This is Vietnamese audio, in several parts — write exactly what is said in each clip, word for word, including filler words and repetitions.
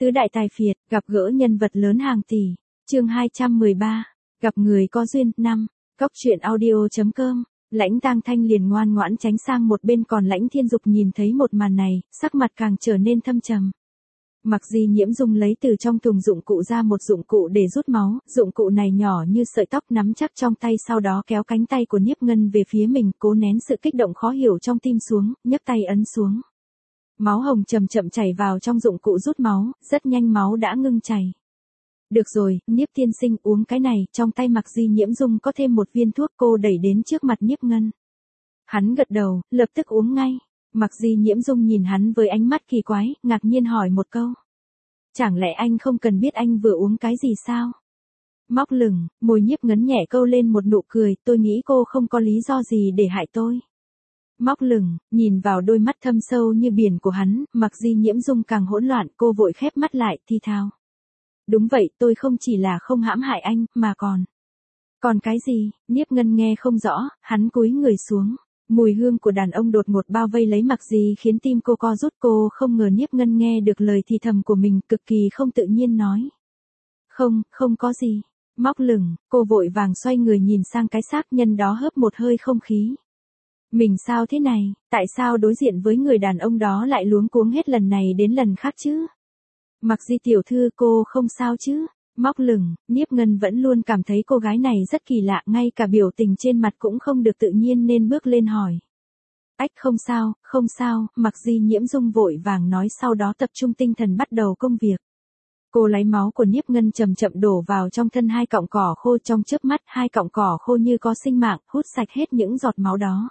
Tứ đại tài phiệt, gặp gỡ nhân vật lớn hàng tỷ. Chương hai trăm mười ba, gặp người có duyên. Năm. Cóc truyện audio chấm com. Lãnh Tang Thanh liền ngoan ngoãn tránh sang một bên, còn Lãnh Thiên Dục nhìn thấy một màn này, sắc mặt càng trở nên thâm trầm. Mặc Di Nhiễm Dung lấy từ trong thùng dụng cụ ra một dụng cụ để rút máu, dụng cụ này nhỏ như sợi tóc nắm chắc trong tay, sau đó kéo cánh tay của Niếp Ngân về phía mình, cố nén sự kích động khó hiểu trong tim xuống, nhấc tay ấn xuống. Máu hồng chậm chậm chảy vào trong dụng cụ rút máu, rất nhanh máu đã ngưng chảy. Được rồi, Niếp tiên sinh uống cái này, trong tay Mặc Di Nhiễm Dung có thêm một viên thuốc, cô đẩy đến trước mặt Niếp Ngân. Hắn gật đầu, lập tức uống ngay. Mặc Di Nhiễm Dung nhìn hắn với ánh mắt kỳ quái, ngạc nhiên hỏi một câu. Chẳng lẽ anh không cần biết anh vừa uống cái gì sao? Móc lửng, môi Nhiếp Ngân nhẹ câu lên một nụ cười, tôi nghĩ cô không có lý do gì để hại tôi. Móc lửng, nhìn vào đôi mắt thâm sâu như biển của hắn, Mặc Di Nhiễm Dung càng hỗn loạn, cô vội khép mắt lại, thi thào. Đúng vậy, tôi không chỉ là không hãm hại anh, mà còn... Còn cái gì? Niếp Ngân nghe không rõ, hắn cúi người xuống. Mùi hương của đàn ông đột ngột bao vây lấy Mặc Di khiến tim cô co rút, cô không ngờ Niếp Ngân nghe được lời thì thầm của mình, cực kỳ không tự nhiên nói. Không, không có gì. Móc lửng, cô vội vàng xoay người nhìn sang cái xác nhân đó, hớp một hơi không khí. Mình sao thế này, tại sao đối diện với người đàn ông đó lại luống cuống hết lần này đến lần khác chứ? Mặc Di tiểu thư, cô không sao chứ? Móc lửng, Niếp Ngân vẫn luôn cảm thấy cô gái này rất kỳ lạ, ngay cả biểu tình trên mặt cũng không được tự nhiên nên bước lên hỏi. Ách, không sao, không sao, Mặc Di Nhiễm Dung vội vàng nói, sau đó tập trung tinh thần bắt đầu công việc. Cô lấy máu của Niếp Ngân chậm chậm đổ vào trong thân hai cọng cỏ khô, trong chớp mắt hai cọng cỏ khô như có sinh mạng, hút sạch hết những giọt máu đó.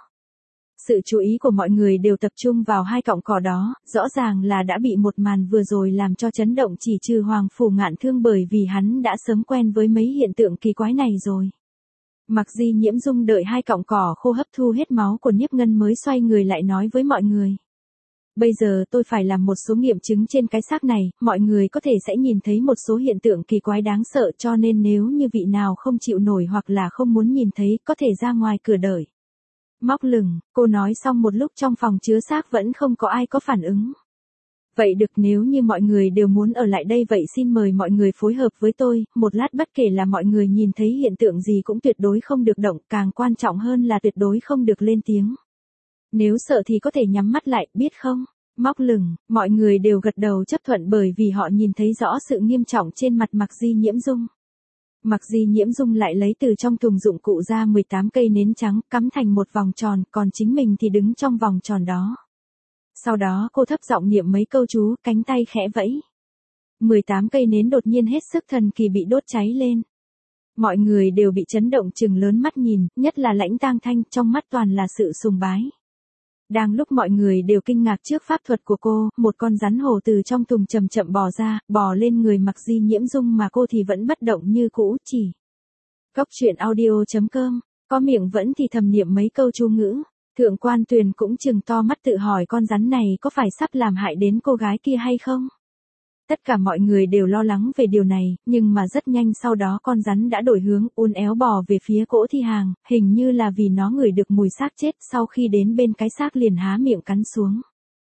Sự chú ý của mọi người đều tập trung vào hai cọng cỏ đó, rõ ràng là đã bị một màn vừa rồi làm cho chấn động, chỉ trừ Hoàng Phủ Ngạn Thương bởi vì hắn đã sớm quen với mấy hiện tượng kỳ quái này rồi. Mặc Di Nhiễm Dung đợi hai cọng cỏ khô hấp thu hết máu của Niếp Ngân mới xoay người lại nói với mọi người. Bây giờ tôi phải làm một số nghiệm chứng trên cái xác này, mọi người có thể sẽ nhìn thấy một số hiện tượng kỳ quái đáng sợ, cho nên nếu như vị nào không chịu nổi hoặc là không muốn nhìn thấy, có thể ra ngoài cửa đợi. Móc lửng, cô nói xong một lúc trong phòng chứa xác vẫn không có ai có phản ứng. Vậy được, nếu như mọi người đều muốn ở lại đây vậy xin mời mọi người phối hợp với tôi, một lát bất kể là mọi người nhìn thấy hiện tượng gì cũng tuyệt đối không được động, càng quan trọng hơn là tuyệt đối không được lên tiếng. Nếu sợ thì có thể nhắm mắt lại, biết không? Móc lửng, mọi người đều gật đầu chấp thuận bởi vì họ nhìn thấy rõ sự nghiêm trọng trên mặt Mặc Di Nhiễm Dung. Mặc Di Nhiễm Dung lại lấy từ trong thùng dụng cụ ra mười tám cây nến trắng, cắm thành một vòng tròn, còn chính mình thì đứng trong vòng tròn đó. Sau đó cô thấp giọng niệm mấy câu chú, cánh tay khẽ vẫy. mười tám cây nến đột nhiên hết sức thần kỳ bị đốt cháy lên. Mọi người đều bị chấn động trừng lớn mắt nhìn, nhất là Lãnh Tang Thanh, trong mắt toàn là sự sùng bái. Đang lúc mọi người đều kinh ngạc trước pháp thuật của cô, một con rắn hổ từ trong thùng chậm chậm bò ra, bò lên người Mặc Di Nhiễm Dung mà cô thì vẫn bất động như cũ, chỉ. Cóc truyện audio chấm com, có miệng vẫn thì thầm niệm mấy câu chú ngữ. Thượng quan Tuyền cũng trừng to mắt tự hỏi con rắn này có phải sắp làm hại đến cô gái kia hay không? Tất cả mọi người đều lo lắng về điều này, nhưng mà rất nhanh sau đó con rắn đã đổi hướng, uốn éo bò về phía cỗ thi hài, hình như là vì nó ngửi được mùi xác chết, sau khi đến bên cái xác liền há miệng cắn xuống.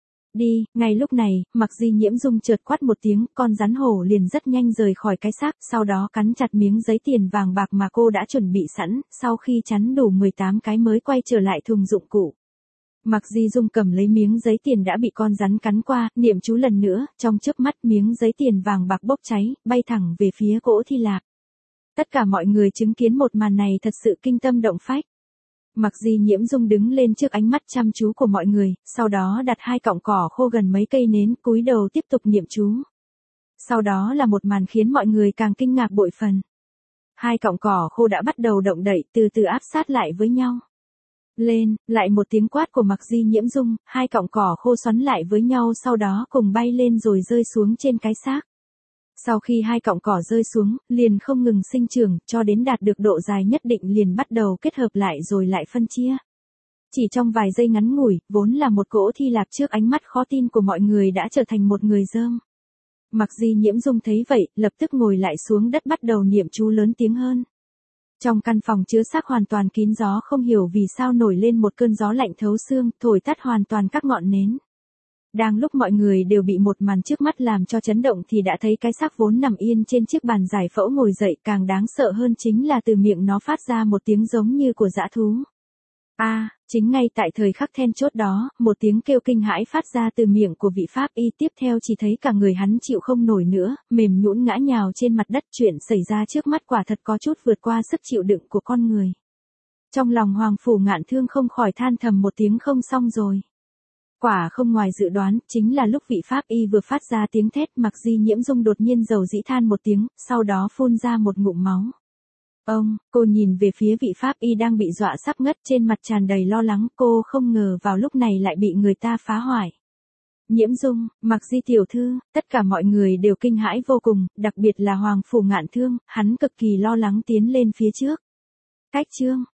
Đi, ngay lúc này, Mặc Di Nhiễm Dung chợt quát một tiếng, con rắn hổ liền rất nhanh rời khỏi cái xác, sau đó cắn chặt miếng giấy tiền vàng bạc mà cô đã chuẩn bị sẵn, sau khi chắn đủ mười tám cái mới quay trở lại thùng dụng cụ. Mặc Di Dung cầm lấy miếng giấy tiền đã bị con rắn cắn qua, niệm chú lần nữa, trong chớp mắt miếng giấy tiền vàng bạc bốc cháy, bay thẳng về phía cỗ thi lạc. Tất cả mọi người chứng kiến một màn này thật sự kinh tâm động phách. Mặc Di Nhiễm Dung đứng lên trước ánh mắt chăm chú của mọi người, sau đó đặt hai cọng cỏ khô gần mấy cây nến, cúi đầu tiếp tục niệm chú. Sau đó là một màn khiến mọi người càng kinh ngạc bội phần. Hai cọng cỏ khô đã bắt đầu động đậy, từ từ áp sát lại với nhau. Lên, lại một tiếng quát của Mặc Di Nhiễm Dung, hai cọng cỏ khô xoắn lại với nhau, sau đó cùng bay lên rồi rơi xuống trên cái xác. Sau khi hai cọng cỏ rơi xuống, liền không ngừng sinh trưởng, cho đến đạt được độ dài nhất định liền bắt đầu kết hợp lại rồi lại phân chia. Chỉ trong vài giây ngắn ngủi, vốn là một cỗ thi lạc trước ánh mắt khó tin của mọi người đã trở thành một người dơm. Mặc Di Nhiễm Dung thấy vậy, lập tức ngồi lại xuống đất bắt đầu niệm chú lớn tiếng hơn. Trong căn phòng chứa xác hoàn toàn kín gió, không hiểu vì sao nổi lên một cơn gió lạnh thấu xương, thổi tắt hoàn toàn các ngọn nến. Đang lúc mọi người đều bị một màn trước mắt làm cho chấn động thì đã thấy cái xác vốn nằm yên trên chiếc bàn giải phẫu ngồi dậy, càng đáng sợ hơn chính là từ miệng nó phát ra một tiếng giống như của dã thú. A, à, chính ngay tại thời khắc then chốt đó, một tiếng kêu kinh hãi phát ra từ miệng của vị pháp y, tiếp theo chỉ thấy cả người hắn chịu không nổi nữa, mềm nhũn ngã nhào trên mặt đất. Chuyện xảy ra trước mắt quả thật có chút vượt qua sức chịu đựng của con người. Trong lòng Hoàng Phủ Ngạn Thương không khỏi than thầm một tiếng, không xong rồi. Quả không ngoài dự đoán, chính là lúc vị pháp y vừa phát ra tiếng thét, Mạc Di Nhiễm Dung đột nhiên dầu dĩ than một tiếng, sau đó phun ra một ngụm máu. Ông, cô nhìn về phía vị pháp y đang bị dọa sắp ngất, trên mặt tràn đầy lo lắng, cô không ngờ vào lúc này lại bị người ta phá hoại. Nhiễm Dung, Mạc Di tiểu thư, tất cả mọi người đều kinh hãi vô cùng, đặc biệt là Hoàng Phủ Ngạn Thương, hắn cực kỳ lo lắng tiến lên phía trước. Cách chương